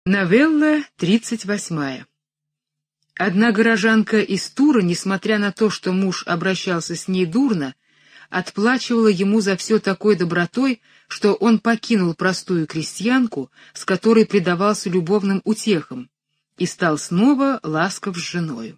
Новелла 38. Одна горожанка из Тура, несмотря на то, что муж обращался с ней дурно, отплачивала ему за все такой добротой, что он покинул простую крестьянку, с которой предавался любовным утехам, и стал снова ласков с женою.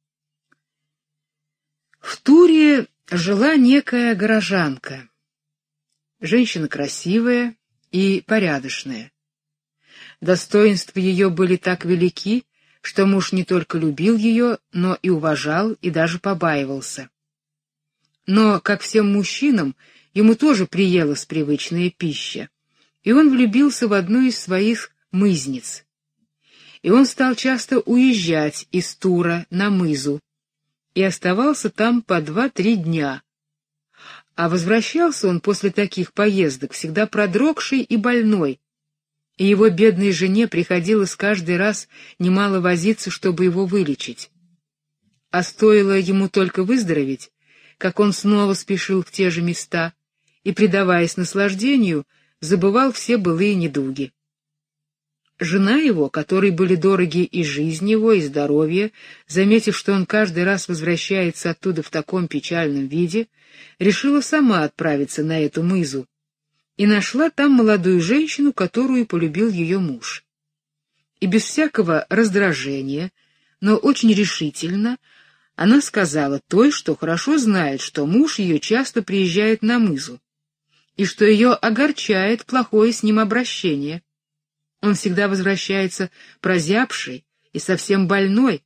В Туре жила некая горожанка, женщина красивая и порядочная. Достоинства ее были так велики, что муж не только любил ее, но и уважал, и даже побаивался. Но, как всем мужчинам, ему тоже приелась привычная пища, и он влюбился в одну из своих мызниц. И он стал часто уезжать из Тура на мызу, и оставался там по 2-3 дня. А возвращался он после таких поездок всегда продрогший и больной, и его бедной жене приходилось каждый раз немало возиться, чтобы его вылечить. А стоило ему только выздороветь, как он снова спешил в те же места и, предаваясь наслаждению, забывал все былые недуги. Жена его, которой были дороги и жизнь его, и здоровье, заметив, что он каждый раз возвращается оттуда в таком печальном виде, решила сама отправиться на эту мызу, и нашла там молодую женщину, которую полюбил ее муж. И без всякого раздражения, но очень решительно, она сказала той, что хорошо знает, что муж ее часто приезжает на мызу, и что ее огорчает плохое с ним обращение. Он всегда возвращается прозябший и совсем больной.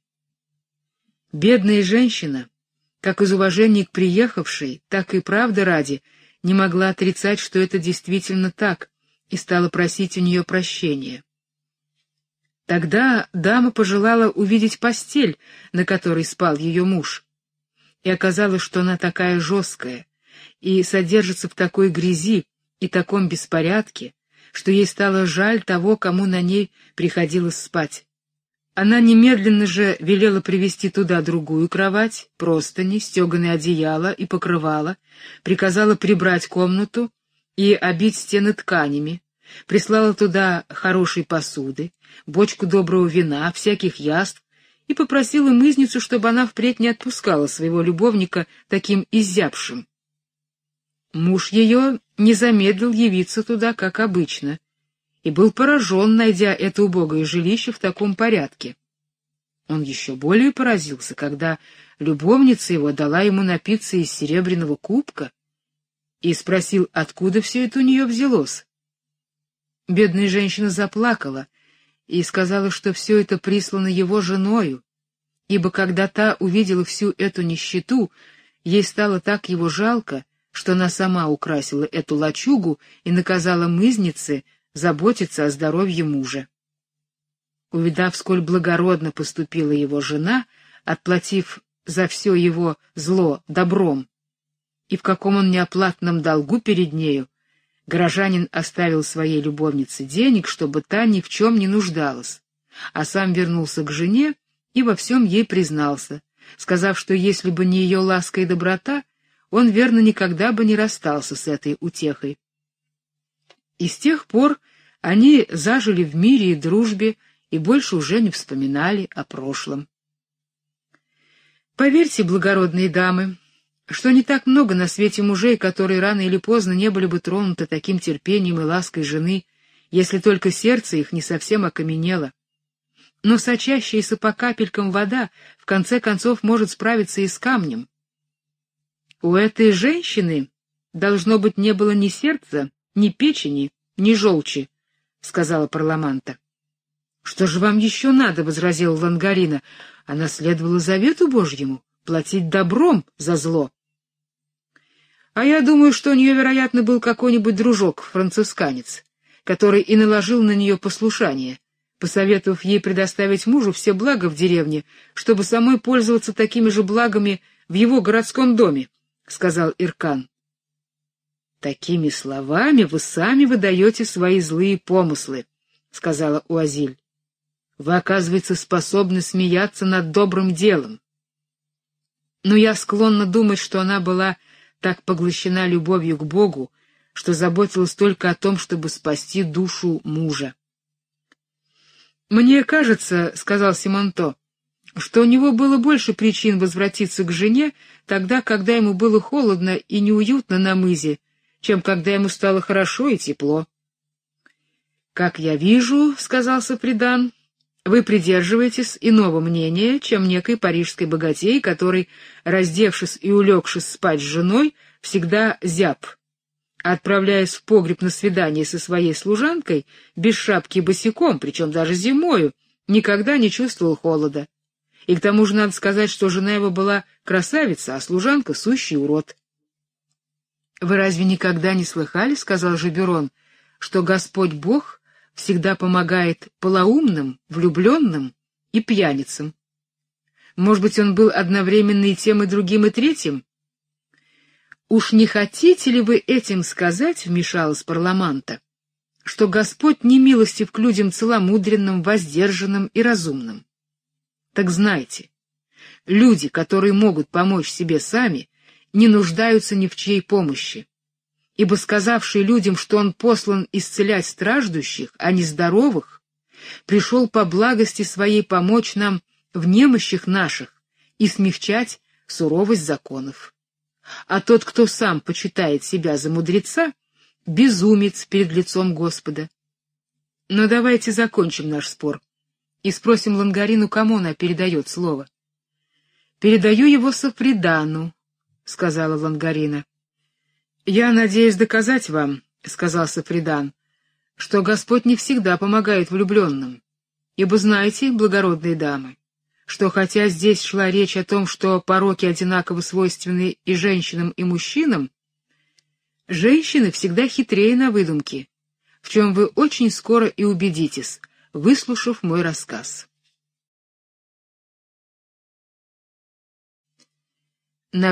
Бедная женщина, как из уважения к приехавшей, так и правды ради, не могла отрицать, что это действительно так, и стала просить у нее прощения. Тогда дама пожелала увидеть постель, на которой спал ее муж, и оказалось, что она такая жесткая и содержится в такой грязи и таком беспорядке, что ей стало жаль того, кому на ней приходилось спать. Она немедленно же велела привезти туда другую кровать, простыни, стеганое одеяло и покрывало, приказала прибрать комнату и обить стены тканями, прислала туда хорошей посуды, бочку доброго вина, всяких яств, и попросила мызницу, чтобы она впредь не отпускала своего любовника таким изябшим. Муж ее не замедлил явиться туда, как обычно, и был поражен, найдя это убогое жилище в таком порядке. Он еще более поразился, когда любовница его дала ему напиться из серебряного кубка, и спросил, откуда все это у нее взялось. Бедная женщина заплакала и сказала, что все это прислано его женою, ибо когда та увидела всю эту нищету, ей стало так его жалко, что она сама украсила эту лачугу и наказала мызнице заботиться о здоровье мужа. Увидав, сколь благородно поступила его жена, отплатив за все его зло добром, и в каком он неоплатном долгу перед нею, горожанин оставил своей любовнице денег, чтобы та ни в чем не нуждалась, а сам вернулся к жене и во всем ей признался, сказав, что если бы не ее ласка и доброта, он, верно, никогда бы не расстался с этой утехой. И с тех пор они зажили в мире и дружбе и больше уже не вспоминали о прошлом. Поверьте, благородные дамы, что не так много на свете мужей, которые рано или поздно не были бы тронуты таким терпением и лаской жены, если только сердце их не совсем окаменело. Но сочащаяся по капелькам вода в конце концов может справиться и с камнем. У этой женщины, должно быть, не было ни сердца, ни печени, ни желчи, — сказала Парламанта. — Что же вам еще надо? — возразила Лангарина. — Она следовала завету Божьему — платить добром за зло. — А я думаю, что у нее, вероятно, был какой-нибудь дружок-францисканец, который и наложил на нее послушание, посоветовав ей предоставить мужу все блага в деревне, чтобы самой пользоваться такими же благами в его городском доме, — сказал Иркан. — Такими словами вы сами выдаете свои злые помыслы, — сказала Уазиль. — Вы, оказывается, способны смеяться над добрым делом. Но я склонна думать, что она была так поглощена любовью к Богу, что заботилась только о том, чтобы спасти душу мужа. «Мне кажется, — сказал Симонто, — что у него было больше причин возвратиться к жене тогда, когда ему было холодно и неуютно на мызе, чем когда ему стало хорошо и тепло». «Как я вижу, — сказал Сафридан, — вы придерживаетесь иного мнения, чем некий парижский богатей, который, раздевшись и улегшись спать с женой, всегда зяб, отправляясь в погреб на свидание со своей служанкой, без шапки и босиком, причем даже зимою, никогда не чувствовал холода. И к тому же надо сказать, что жена его была красавица, а служанка — сущий урод». «Вы разве никогда не слыхали, — сказал Жаберон, — что Господь Бог всегда помогает полоумным, влюбленным и пьяницам? Может быть, он был одновременно и тем, и другим, и третьим?» «Уж не хотите ли вы этим сказать, — вмешалась Парламанта, — что Господь не милостив к людям целомудренным, воздержанным и разумным? Так знайте, люди, которые могут помочь себе сами, не нуждаются ни в чьей помощи, ибо сказавший людям, что он послан исцелять страждущих, а не здоровых, пришел по благости своей помочь нам в немощах наших и смягчать суровость законов. А тот, кто сам почитает себя за мудреца, безумец перед лицом Господа. Но давайте закончим наш спор и спросим Лангарину, кому она передает слово. «Передаю его Сафридану», — сказала Лангарина. «Я надеюсь доказать вам, — сказал Сафридан, — что Господь не всегда помогает влюбленным, ибо знаете, благородные дамы, что хотя здесь шла речь о том, что пороки одинаково свойственны и женщинам, и мужчинам, женщины всегда хитрее на выдумки, в чем вы очень скоро и убедитесь, выслушав мой рассказ».